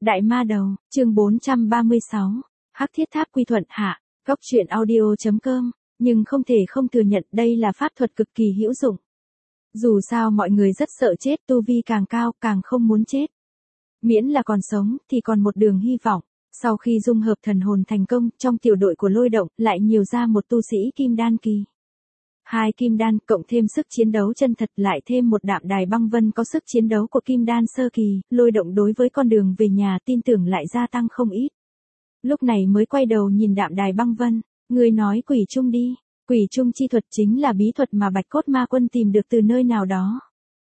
Đại ma đầu, chương 436, Hắc Thiết Tháp quy thuận hạ, góc truyện audio.com, nhưng không thể không thừa nhận đây là pháp thuật cực kỳ hữu dụng. Dù sao mọi người rất sợ chết, tu vi càng cao càng không muốn chết. Miễn là còn sống thì còn một đường hy vọng. Sau khi dung hợp thần hồn thành công, trong tiểu đội của Lôi Động lại nhiều ra một tu sĩ kim đan kỳ. 2 kim đan cộng thêm sức chiến đấu chân thật, lại thêm một Đạm Đài Băng Vân có sức chiến đấu của kim đan sơ kỳ, Lôi Động đối với con đường về nhà tin tưởng lại gia tăng không ít. Lúc này mới quay đầu nhìn Đạm Đài Băng Vân, người nói quỷ trung đi. Quỷ trung chi thuật chính là bí thuật mà Bạch Cốt Ma Quân tìm được từ nơi nào đó.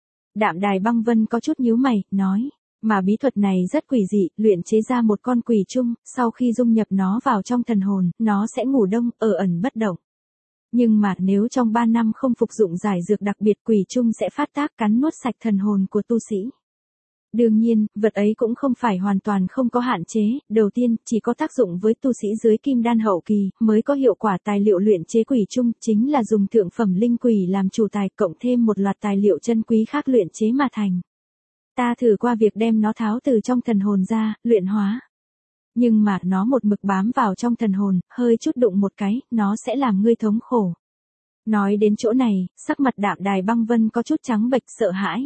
Đạm Đài Băng Vân có chút nhíu mày, nói, mà bí thuật này rất quỷ dị, luyện chế ra một con quỷ trung, sau khi dung nhập nó vào trong thần hồn, nó sẽ ngủ đông, ở ẩn bất động. Nhưng mà nếu trong 3 năm không phục dụng giải dược đặc biệt, quỷ trung sẽ phát tác cắn nuốt sạch thần hồn của tu sĩ. Đương nhiên, vật ấy cũng không phải hoàn toàn không có hạn chế, đầu tiên, chỉ có tác dụng với tu sĩ dưới kim đan hậu kỳ, mới có hiệu quả. Tài liệu luyện chế quỷ trung, chính là dùng thượng phẩm linh quỷ làm chủ tài, cộng thêm một loạt tài liệu chân quý khác luyện chế mà thành. Ta thử qua việc đem nó tháo từ trong thần hồn ra, luyện hóa. Nhưng mà nó một mực bám vào trong thần hồn, hơi chút đụng một cái, nó sẽ làm ngươi thống khổ. Nói đến chỗ này, sắc mặt Đạm Đài Băng Vân có chút trắng bệch sợ hãi.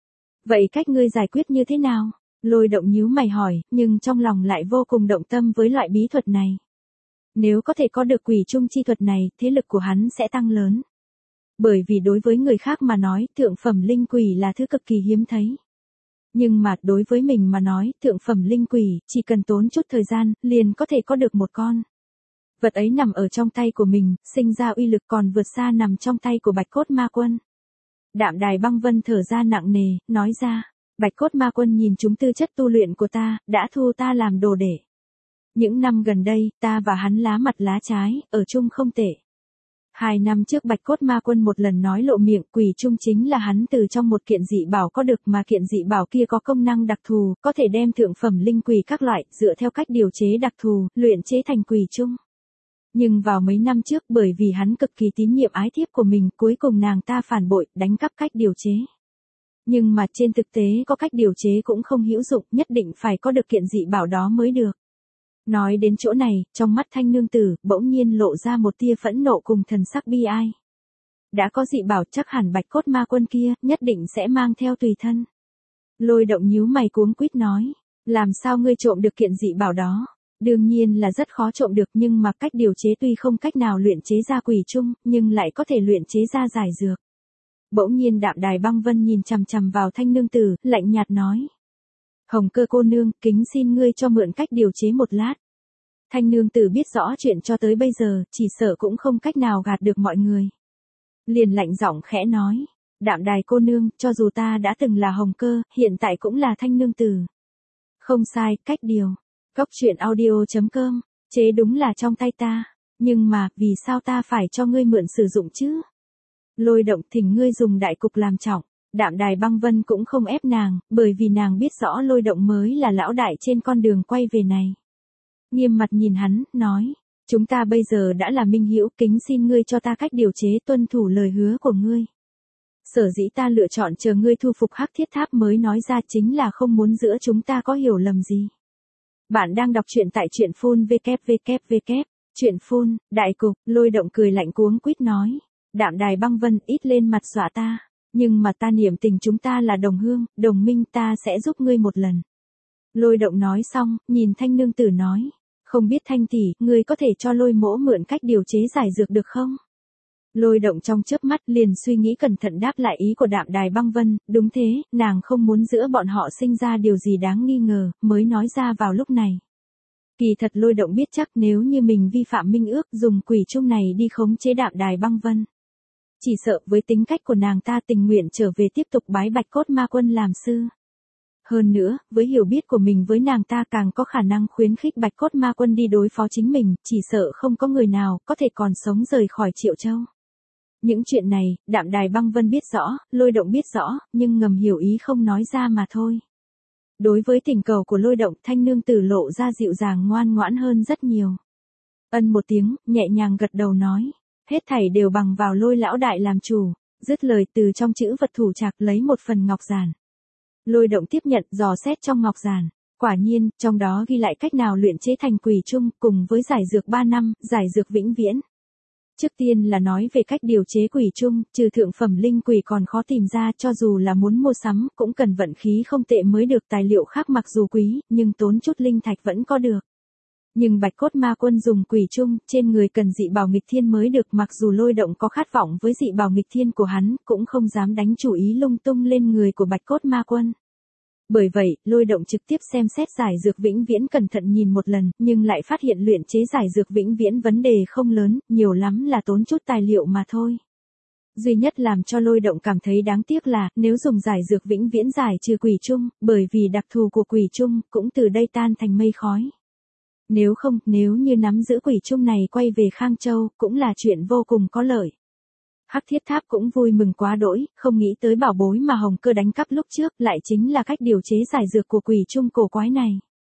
Vậy cách ngươi giải quyết như thế nào? Lôi Động nhíu mày hỏi, nhưng trong lòng lại vô cùng động tâm với loại bí thuật này. Nếu có thể có được quỷ trung chi thuật này, thế lực của hắn sẽ tăng lớn. Bởi vì đối với người khác mà nói, thượng phẩm linh quỷ là thứ cực kỳ hiếm thấy. Nhưng mà đối với mình mà nói, thượng phẩm linh quỷ, chỉ cần tốn chút thời gian, liền có thể có được một con. Vật ấy nằm ở trong tay của mình, sinh ra uy lực còn vượt xa nằm trong tay của Bạch Cốt Ma Quân. Đạm Đài Băng Vân thở ra nặng nề, nói ra, Bạch Cốt Ma Quân nhìn chúng tư chất tu luyện của ta, đã thu ta làm đồ đệ. Những năm gần đây, ta và hắn lá mặt lá trái, ở chung không tệ. 2 năm trước Bạch Cốt Ma Quân một lần nói lộ miệng, quỷ trung chính là hắn từ trong một kiện dị bảo có được, mà kiện dị bảo kia có công năng đặc thù, có thể đem thượng phẩm linh quỷ các loại, dựa theo cách điều chế đặc thù, luyện chế thành quỷ trung. Nhưng vào mấy năm trước, bởi vì hắn cực kỳ tín nhiệm ái thiếp của mình, cuối cùng nàng ta phản bội, đánh cắp cách điều chế. Nhưng mà trên thực tế có cách điều chế cũng không hữu dụng, nhất định phải có được kiện dị bảo đó mới được. Nói đến chỗ này, trong mắt Thanh Nương Tử bỗng nhiên lộ ra một tia phẫn nộ cùng thần sắc bi ai. Đã có dị bảo, chắc hẳn Bạch Cốt Ma Quân kia nhất định sẽ mang theo tùy thân. Lôi Động nhíu mày cuống quýt nói, làm sao ngươi trộm được kiện dị bảo đó? Đương nhiên là rất khó trộm được, nhưng mà cách điều chế tuy không cách nào luyện chế ra quỷ trung, nhưng lại có thể luyện chế ra giải dược. Bỗng nhiên Đạm Đài Băng Vân nhìn chằm chằm vào Thanh Nương Tử, lạnh nhạt nói. Hồng Cơ cô nương, kính xin ngươi cho mượn cách điều chế một lát. Thanh Nương Tử biết rõ chuyện cho tới bây giờ, chỉ sợ cũng không cách nào gạt được mọi người. Liền lạnh giọng khẽ nói, Đạm Đài cô nương, cho dù ta đã từng là Hồng Cơ, hiện tại cũng là Thanh Nương Tử. Không sai, cách điều. Góc truyện audio.com, chế đúng là trong tay ta, nhưng mà, vì sao ta phải cho ngươi mượn sử dụng chứ? Lôi Động, thỉnh ngươi dùng đại cục làm trọng. Đạm Đài Băng Vân cũng không ép nàng, bởi vì nàng biết rõ Lôi Động mới là lão đại trên con đường quay về này. Nghiêm mặt nhìn hắn, nói, chúng ta bây giờ đã là minh hữu, kính xin ngươi cho ta cách điều chế, tuân thủ lời hứa của ngươi. Sở dĩ ta lựa chọn chờ ngươi thu phục Hắc Thiết Tháp mới nói ra, chính là không muốn giữa chúng ta có hiểu lầm gì. Bạn đang đọc truyện tại truyện phun www. Truyện phun, đại cục. Lôi Động cười lạnh cuống quýt nói, Đạm Đài Băng Vân, ít lên mặt dọa ta, nhưng mà ta niệm tình chúng ta là đồng hương, đồng minh, ta sẽ giúp ngươi một lần. Lôi Động nói xong, nhìn Thanh Nương Tử nói, không biết Thanh tỷ, ngươi có thể cho Lôi mỗ mượn cách điều chế giải dược được không? Lôi Động trong chớp mắt liền suy nghĩ cẩn thận đáp lại ý của Đạm Đài Băng Vân, đúng thế, nàng không muốn giữa bọn họ sinh ra điều gì đáng nghi ngờ, mới nói ra vào lúc này. Kỳ thật Lôi Động biết chắc nếu như mình vi phạm minh ước, dùng quỷ trung này đi khống chế Đạm Đài Băng Vân. Chỉ sợ với tính cách của nàng ta tình nguyện trở về tiếp tục bái Bạch Cốt Ma Quân làm sư. Hơn nữa, với hiểu biết của mình với nàng ta càng có khả năng khuyến khích Bạch Cốt Ma Quân đi đối phó chính mình, chỉ sợ không có người nào có thể còn sống rời khỏi Triệu Châu. Những chuyện này, Đạm Đài Băng Vân biết rõ, Lôi Động biết rõ, nhưng ngầm hiểu ý không nói ra mà thôi. Đối với thỉnh cầu của Lôi Động, Thanh Nương Tử lộ ra dịu dàng ngoan ngoãn hơn rất nhiều. Ân một tiếng, nhẹ nhàng gật đầu nói, hết thảy đều bằng vào Lôi lão đại làm chủ. Dứt lời, từ trong chữ vật thủ trạc lấy một phần ngọc giản. Lôi Động tiếp nhận, dò xét trong ngọc giản, Quả nhiên, trong đó ghi lại cách nào luyện chế thành quỷ trung cùng với giải dược 3 năm, giải dược vĩnh viễn. Trước tiên là nói về cách điều chế quỷ trung, trừ thượng phẩm linh quỷ còn khó tìm ra, cho dù là muốn mua sắm, cũng cần vận khí không tệ mới được. Tài liệu khác mặc dù quý, nhưng tốn chút linh thạch vẫn có được. Nhưng Bạch Cốt Ma Quân dùng quỷ trung, trên người cần dị bảo nghịch thiên mới được, mặc dù Lôi Động có khát vọng với dị bảo nghịch thiên của hắn, cũng không dám đánh chủ ý lung tung lên người của Bạch Cốt Ma Quân. Bởi vậy, Lôi Động trực tiếp xem xét giải dược vĩnh viễn cẩn thận nhìn một lần, nhưng lại phát hiện luyện chế giải dược vĩnh viễn vấn đề không lớn, nhiều lắm là tốn chút tài liệu mà thôi. Duy nhất làm cho Lôi Động cảm thấy đáng tiếc là, nếu dùng giải dược vĩnh viễn giải trừ quỷ trung, bởi vì đặc thù của quỷ trung, cũng từ đây tan thành mây khói. Nếu không, nếu như nắm giữ quỷ trung này quay về Khang Châu, cũng là chuyện vô cùng có lợi. Hắc Thiết Tháp cũng vui mừng quá đỗi, không nghĩ tới bảo bối mà Hồng Cơ đánh cắp lúc trước lại chính là cách điều chế giải dược của quỷ trung cổ quái này.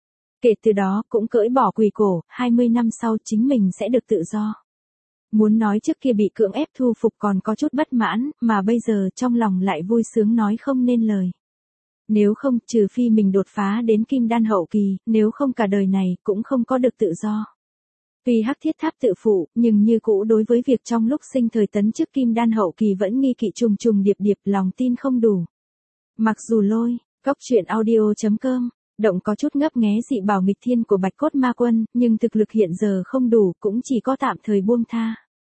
Kể từ đó, cũng cởi bỏ quỷ cổ, 20 năm sau chính mình sẽ được tự do. Muốn nói trước kia bị cưỡng ép thu phục còn có chút bất mãn, mà bây giờ trong lòng lại vui sướng nói không nên lời. Nếu không, trừ phi mình đột phá đến kim đan hậu kỳ, nếu không cả đời này cũng không có được tự do. Tuy Hắc Thiết Tháp tự phụ, nhưng như cũ đối với việc trong lúc sinh thời tấn chức kim đan hậu kỳ vẫn nghi kỵ trùng trùng điệp điệp, lòng tin không đủ. Mặc dù Cốc truyện audio.com, Động có chút ngấp nghé dị bảo nghịch thiên của Bạch Cốt Ma Quân, nhưng thực lực hiện giờ không đủ, cũng chỉ có tạm thời buông tha.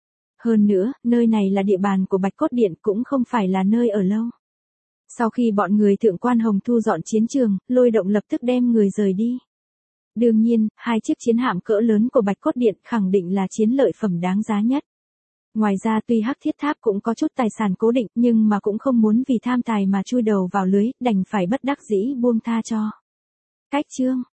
Hơn nữa, nơi này là địa bàn của Bạch Cốt Điện, cũng không phải là nơi ở lâu. Sau khi bọn người Thượng Quan Hồng thu dọn chiến trường, Lôi Động lập tức đem người rời đi. Đương nhiên, 2 chiếc chiến hạm cỡ lớn của Bạch Cốt Điện khẳng định là chiến lợi phẩm đáng giá nhất. Ngoài ra tuy Hắc Thiết Tháp cũng có chút tài sản cố định, nhưng mà cũng không muốn vì tham tài mà chui đầu vào lưới, đành phải bất đắc dĩ buông tha cho. Cách chương